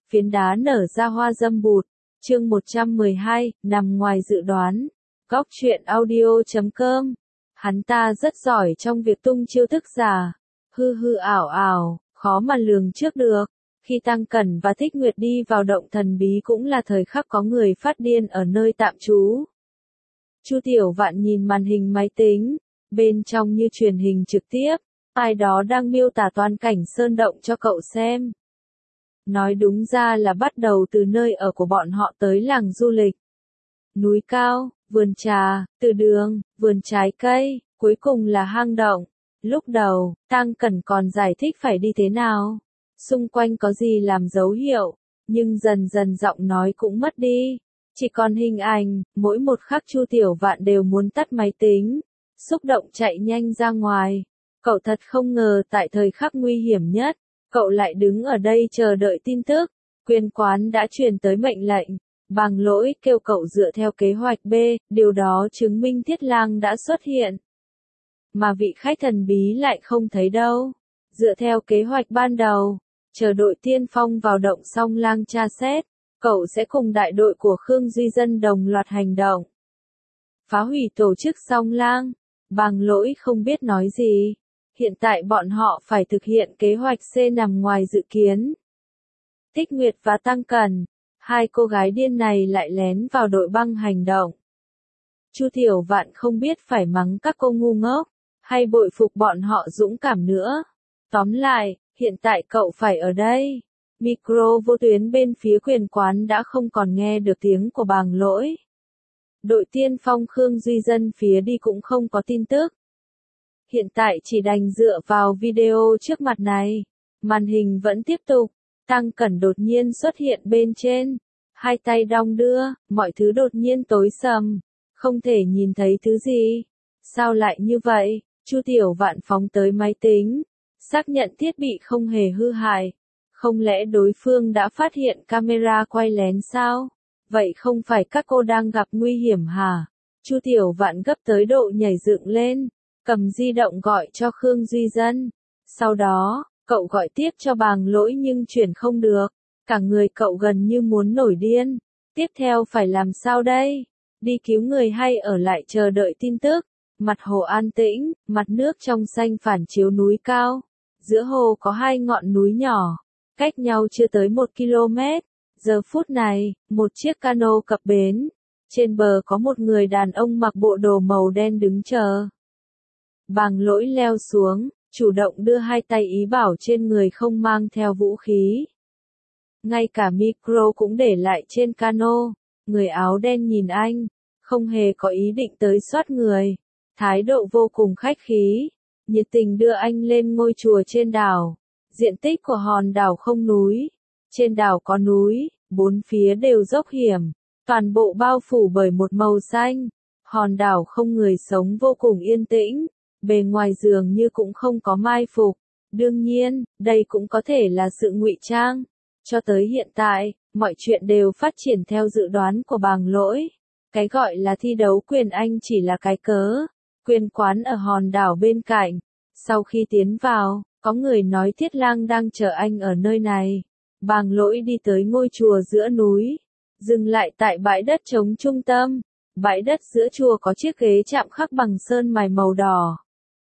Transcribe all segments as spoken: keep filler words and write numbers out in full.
phiến đá nở ra hoa dâm bụt. Chương một trăm mười hai, nằm ngoài dự đoán. Góc truyện audio chấm com. Hắn ta rất giỏi trong việc tung chiêu thức giả. Hư hư ảo ảo, khó mà lường trước được. Khi Tăng Cẩn và Thích Nguyệt đi vào động thần bí cũng là thời khắc có người phát điên ở nơi tạm trú. Chu Tiểu Vạn nhìn màn hình máy tính, bên trong như truyền hình trực tiếp, ai đó đang miêu tả toàn cảnh sơn động cho cậu xem. Nói đúng ra là bắt đầu từ nơi ở của bọn họ tới làng du lịch. Núi cao, vườn trà, từ đường, vườn trái cây, cuối cùng là hang động. Lúc đầu, Tăng Cẩn còn giải thích phải đi thế nào, xung quanh có gì làm dấu hiệu, nhưng dần dần giọng nói cũng mất đi. Chỉ còn hình ảnh, mỗi một khắc Chu Tiểu Vạn đều muốn tắt máy tính, xúc động chạy nhanh ra ngoài. Cậu thật không ngờ tại thời khắc nguy hiểm nhất, cậu lại đứng ở đây chờ đợi tin tức. Quyền quán đã truyền tới mệnh lệnh, Bàng Lỗi kêu cậu dựa theo kế hoạch B, điều đó chứng minh Thiết Lang đã xuất hiện. Mà vị khách thần bí lại không thấy đâu. Dựa theo kế hoạch ban đầu, chờ đội tiên phong vào động Song Lang tra xét, cậu sẽ cùng đại đội của Khương Duy Dân đồng loạt hành động. Phá hủy tổ chức Song Lang. Bàng Lỗi không biết nói gì. Hiện tại bọn họ phải thực hiện kế hoạch C nằm ngoài dự kiến. Thích Nguyệt và Tăng Cẩn, hai cô gái điên này lại lén vào đội băng hành động. Chu Tiểu Vạn không biết phải mắng các cô ngu ngốc, hay bội phục bọn họ dũng cảm nữa. Tóm lại, hiện tại cậu phải ở đây. Micro vô tuyến bên phía quyền quán đã không còn nghe được tiếng của Bàng Lỗi. Đội tiên phong Khương Duy Dân phía đi cũng không có tin tức. Hiện tại chỉ đành dựa vào video trước mặt này. Màn hình vẫn tiếp tục. Tăng Cẩn đột nhiên xuất hiện bên trên. Hai tay đong đưa, mọi thứ đột nhiên tối sầm. Không thể nhìn thấy thứ gì. Sao lại như vậy? Chu Tiểu Vạn phóng tới máy tính. Xác nhận thiết bị không hề hư hại. Không lẽ đối phương đã phát hiện camera quay lén sao? Vậy không phải các cô đang gặp nguy hiểm hả? Chu Tiểu Vạn gấp tới độ nhảy dựng lên, cầm di động gọi cho Khương Duy Dân. Sau đó, cậu gọi tiếp cho Bàng Lỗi nhưng chuyển không được. Cả người cậu gần như muốn nổi điên. Tiếp theo phải làm sao đây? Đi cứu người hay ở lại chờ đợi tin tức? Mặt hồ an tĩnh, mặt nước trong xanh phản chiếu núi cao. Giữa hồ có hai ngọn núi nhỏ, cách nhau chưa tới một ki lô mét. Giờ phút này, một chiếc cano cập bến. Trên bờ có một người đàn ông mặc bộ đồ màu đen đứng chờ. Bàng Lỗi leo xuống, chủ động đưa hai tay ý bảo trên người không mang theo vũ khí. Ngay cả micro cũng để lại trên cano. Người áo đen nhìn anh, không hề có ý định tới soát người. Thái độ vô cùng khách khí, nhiệt tình đưa anh lên ngôi chùa trên đảo. Diện tích của hòn đảo không núi. Trên đảo có núi, bốn phía đều dốc hiểm, toàn bộ bao phủ bởi một màu xanh. Hòn đảo không người sống vô cùng yên tĩnh, bề ngoài dường như cũng không có mai phục. Đương nhiên, đây cũng có thể là sự ngụy trang. Cho tới hiện tại, mọi chuyện đều phát triển theo dự đoán của Bàng Lỗi. Cái gọi là thi đấu quyền Anh chỉ là cái cớ. Quyền quán ở hòn đảo bên cạnh. Sau khi tiến vào, có người nói Thiết Lang đang chờ anh ở nơi này. Bàng Lỗi đi tới ngôi chùa giữa núi, dừng lại tại bãi đất trống trung tâm. Bãi đất giữa chùa có chiếc ghế chạm khắc bằng sơn mài màu đỏ.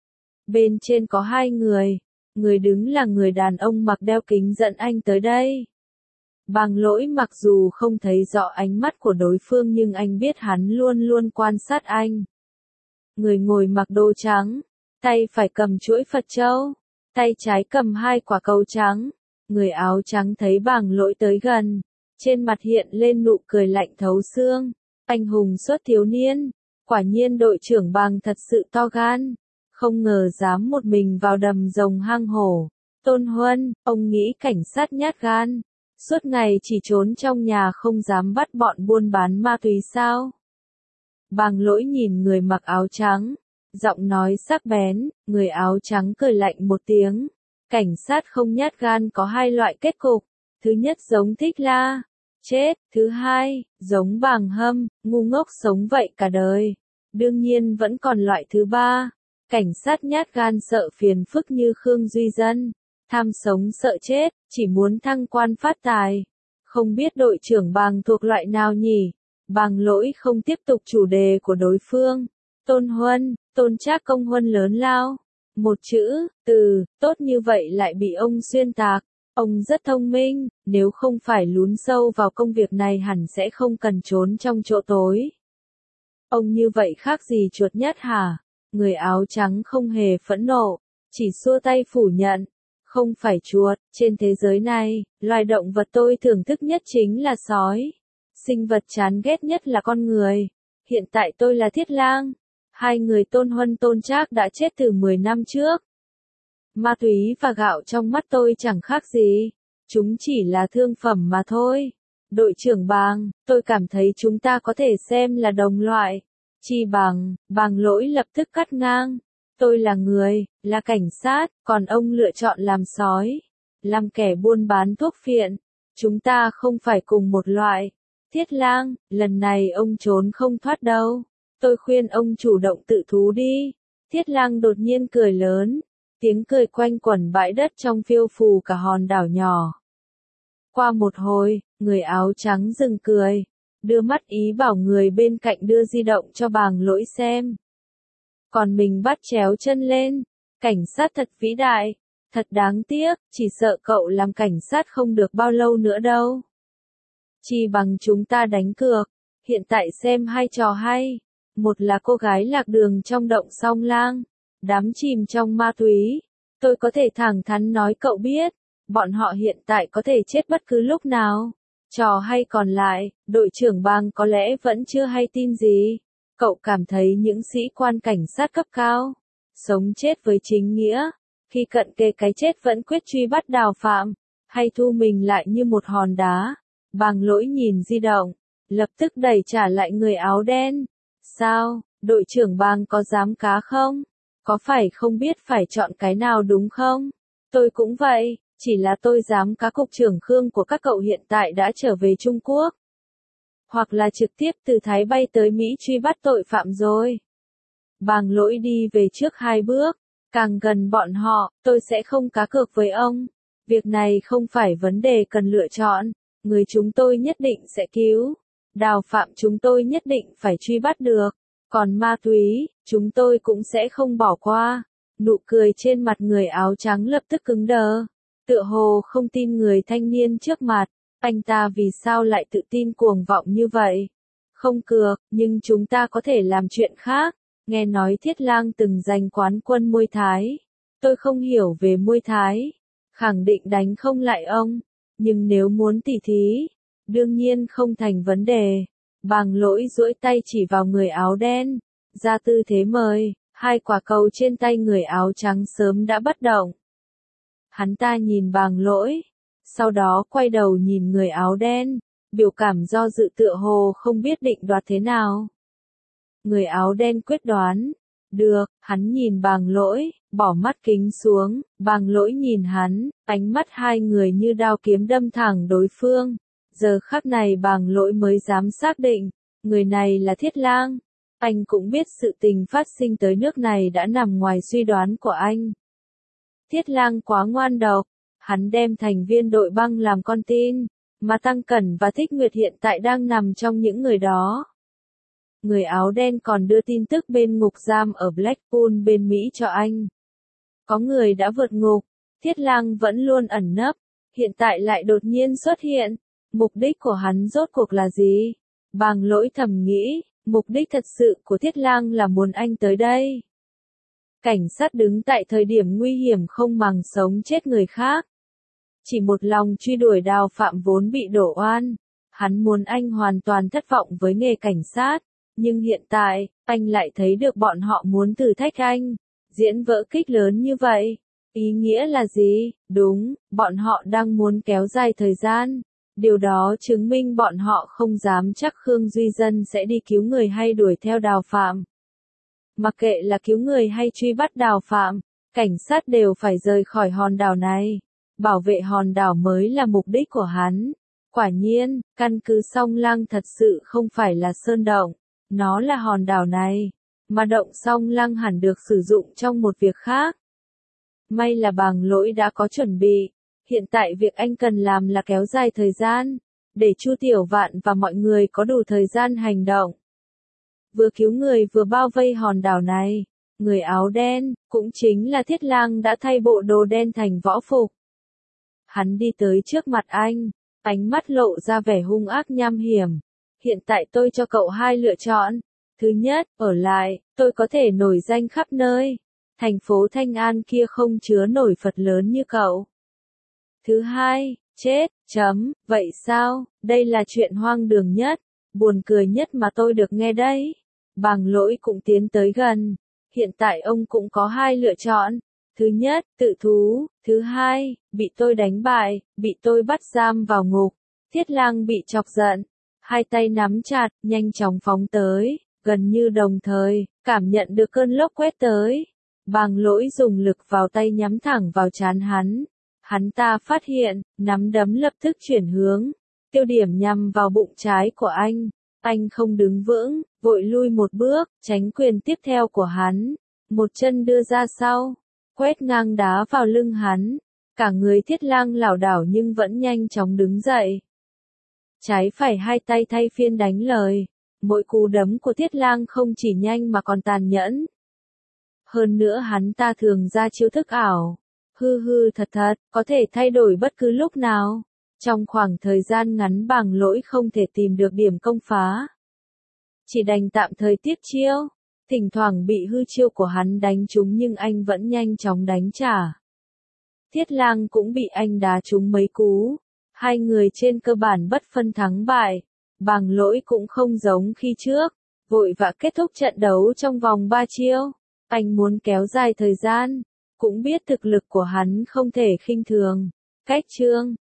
Bên trên có hai người, người đứng là người đàn ông mặc đeo kính dẫn anh tới đây. Bàng Lỗi mặc dù không thấy rõ ánh mắt của đối phương nhưng anh biết hắn luôn luôn quan sát anh. Người ngồi mặc đồ trắng, tay phải cầm chuỗi Phật châu, tay trái cầm hai quả cầu trắng. Người áo trắng thấy Bàng Lỗi tới gần, trên mặt hiện lên nụ cười lạnh thấu xương. Anh hùng xuất thiếu niên, quả nhiên đội trưởng Bàng thật sự to gan, không ngờ dám một mình vào đầm rồng hang hổ. Tôn Huân, ông nghĩ cảnh sát nhát gan, suốt ngày chỉ trốn trong nhà không dám bắt bọn buôn bán ma túy sao? Bàng Lỗi nhìn người mặc áo trắng, giọng nói sắc bén. Người áo trắng cười lạnh một tiếng. Cảnh sát không nhát gan có hai loại kết cục. Thứ nhất giống Thích La, chết. Thứ hai, giống Bàng Hâm, ngu ngốc sống vậy cả đời. Đương nhiên vẫn còn loại thứ ba. Cảnh sát nhát gan sợ phiền phức như Khương Duy Dân. Tham sống sợ chết, chỉ muốn thăng quan phát tài. Không biết đội trưởng Bàng thuộc loại nào nhỉ? Bàng Lỗi không tiếp tục chủ đề của đối phương. Tôn Huân, Tôn Trác Công Huân lớn lao. Một chữ, từ, tốt như vậy lại bị ông xuyên tạc. Ông rất thông minh, nếu không phải lún sâu vào công việc này hẳn sẽ không cần trốn trong chỗ tối. Ông như vậy khác gì chuột nhất hả? Người áo trắng không hề phẫn nộ, chỉ xua tay phủ nhận. Không phải chuột, trên thế giới này, loài động vật tôi thưởng thức nhất chính là sói. Sinh vật chán ghét nhất là con người. Hiện tại tôi là Thiết Lang. Hai người Tôn Huân Tôn Trác đã chết từ mười năm trước. Ma túy và gạo trong mắt tôi chẳng khác gì. Chúng chỉ là thương phẩm mà thôi. Đội trưởng Bàng, tôi cảm thấy chúng ta có thể xem là đồng loại. Chi bằng, Bàng Lỗi lập tức cắt ngang. Tôi là người, là cảnh sát, còn ông lựa chọn làm sói. Làm kẻ buôn bán thuốc phiện. Chúng ta không phải cùng một loại. Thiết Lang, lần này ông trốn không thoát đâu. Tôi khuyên ông chủ động tự thú đi. Thiết Lang đột nhiên cười lớn. Tiếng cười quanh quẩn bãi đất trong phiêu phù cả hòn đảo nhỏ. Qua một hồi, người áo trắng dừng cười. Đưa mắt ý bảo người bên cạnh đưa di động cho Bàng Lỗi xem. Còn mình bắt chéo chân lên. Cảnh sát thật vĩ đại. Thật đáng tiếc, chỉ sợ cậu làm cảnh sát không được bao lâu nữa đâu. Chỉ bằng chúng ta đánh cược. Hiện tại xem hai trò hay. Một là cô gái lạc đường trong động Song Lang. Đắm chìm trong ma túy. Tôi có thể thẳng thắn nói cậu biết. Bọn họ hiện tại có thể chết bất cứ lúc nào. Trò hay còn lại, đội trưởng Bàng có lẽ vẫn chưa hay tin gì. Cậu cảm thấy những sĩ quan cảnh sát cấp cao, sống chết với chính nghĩa, khi cận kề cái chết vẫn quyết truy bắt đào phạm, hay thu mình lại như một hòn đá. Bàng Lỗi nhìn di động, lập tức đẩy trả lại người áo đen. Sao, đội trưởng Bàng có dám cá không? Có phải không biết phải chọn cái nào đúng không? Tôi cũng vậy, chỉ là tôi dám cá cục trưởng Khương của các cậu hiện tại đã trở về Trung Quốc. Hoặc là trực tiếp từ Thái bay tới Mỹ truy bắt tội phạm rồi. Bàng Lỗi đi về trước hai bước. Càng gần bọn họ, tôi sẽ không cá cược với ông. Việc này không phải vấn đề cần lựa chọn. Người chúng tôi nhất định sẽ cứu. Đào phạm chúng tôi nhất định phải truy bắt được. Còn ma túy, chúng tôi cũng sẽ không bỏ qua. Nụ cười trên mặt người áo trắng lập tức cứng đờ. Tựa hồ không tin người thanh niên trước mặt. Anh ta vì sao lại tự tin cuồng vọng như vậy? Không cược, nhưng chúng ta có thể làm chuyện khác. Nghe nói Thiết Lang từng giành quán quân Muay Thái. Tôi không hiểu về Muay Thái. Khẳng định đánh không lại ông. Nhưng nếu muốn tỉ thí, đương nhiên không thành vấn đề. Bàng Lỗi duỗi tay chỉ vào người áo đen. Ra tư thế mời, hai quả cầu trên tay người áo trắng sớm đã bất động. Hắn ta nhìn Bàng Lỗi. Sau đó quay đầu nhìn người áo đen, biểu cảm do dự tựa hồ không biết định đoạt thế nào. Người áo đen quyết đoán. Được, hắn nhìn Bàng Lỗi, bỏ mắt kính xuống, Bàng Lỗi nhìn hắn, ánh mắt hai người như đao kiếm đâm thẳng đối phương. Giờ khắc này Bàng Lỗi mới dám xác định, người này là Thiết Lang. Anh cũng biết sự tình phát sinh tới nước này đã nằm ngoài suy đoán của anh. Thiết Lang quá ngoan độc. Hắn đem thành viên đội băng làm con tin, mà Tăng Cẩn và Thích Nguyệt hiện tại đang nằm trong những người đó. Người áo đen còn đưa tin tức bên ngục giam ở Blackpool bên Mỹ cho anh. Có người đã vượt ngục, Thiết Lang vẫn luôn ẩn nấp, hiện tại lại đột nhiên xuất hiện. Mục đích của hắn rốt cuộc là gì? Bàng Lỗi thầm nghĩ, mục đích thật sự của Thiết Lang là muốn anh tới đây. Cảnh sát đứng tại thời điểm nguy hiểm không màng sống chết người khác. Chỉ một lòng truy đuổi đào phạm vốn bị đổ oan. Hắn muốn anh hoàn toàn thất vọng với nghề cảnh sát. Nhưng hiện tại, anh lại thấy được bọn họ muốn thử thách anh. Diễn vở kịch lớn như vậy. Ý nghĩa là gì? Đúng, bọn họ đang muốn kéo dài thời gian. Điều đó chứng minh bọn họ không dám chắc Khương Duy Dân sẽ đi cứu người hay đuổi theo đào phạm. Mặc kệ là cứu người hay truy bắt đào phạm, cảnh sát đều phải rời khỏi hòn đảo này. Bảo vệ hòn đảo mới là mục đích của hắn. Quả nhiên, căn cứ Song Lang thật sự không phải là sơn động. Nó là hòn đảo này. Mà động Song Lang hẳn được sử dụng trong một việc khác. May là Bàng Lỗi đã có chuẩn bị. Hiện tại việc anh cần làm là kéo dài thời gian. để Chu Tiểu Vạn và mọi người có đủ thời gian hành động. Vừa cứu người vừa bao vây hòn đảo này, người áo đen, cũng chính là Thiết Lang đã thay bộ đồ đen thành võ phục. Hắn đi tới trước mặt anh, ánh mắt lộ ra vẻ hung ác nham hiểm. Hiện tại tôi cho cậu hai lựa chọn. Thứ nhất, ở lại, tôi có thể nổi danh khắp nơi. Thành phố Thanh An kia không chứa nổi Phật lớn như cậu. Thứ hai, chết, chấm, vậy sao, đây là chuyện hoang đường nhất, buồn cười nhất mà tôi được nghe đấy. Bàng Lỗi cũng tiến tới gần. Hiện tại ông cũng có hai lựa chọn. Thứ nhất, tự thú. Thứ hai, bị tôi đánh bại, bị tôi bắt giam vào ngục. Thiết Lang bị chọc giận. Hai tay nắm chặt, nhanh chóng phóng tới. Gần như đồng thời, cảm nhận được cơn lốc quét tới. Bàng Lỗi dùng lực vào tay nhắm thẳng vào trán hắn. Hắn ta phát hiện, nắm đấm lập tức chuyển hướng. Tiêu điểm nhằm vào bụng trái của anh. Anh không đứng vững, vội lui một bước, tránh quyền tiếp theo của hắn. Một chân đưa ra sau, quét ngang đá vào lưng hắn. Cả người Thiết Lang lảo đảo nhưng vẫn nhanh chóng đứng dậy. Trái phải hai tay thay phiên đánh lời. Mỗi cú đấm của Thiết Lang không chỉ nhanh mà còn tàn nhẫn. Hơn nữa hắn ta thường ra chiêu thức ảo. Hư hư thật thật, có thể thay đổi bất cứ lúc nào. Trong khoảng thời gian ngắn Bàng Lỗi không thể tìm được điểm công phá. Chỉ đành tạm thời tiếp chiêu. Thỉnh thoảng bị hư chiêu của hắn đánh trúng nhưng anh vẫn nhanh chóng đánh trả. Thiết Lang cũng bị anh đá trúng mấy cú. Hai người trên cơ bản bất phân thắng bại. Bàng Lỗi cũng không giống khi trước. Vội vã kết thúc trận đấu trong vòng ba chiêu. Anh muốn kéo dài thời gian. Cũng biết thực lực của hắn không thể khinh thường. Cách chương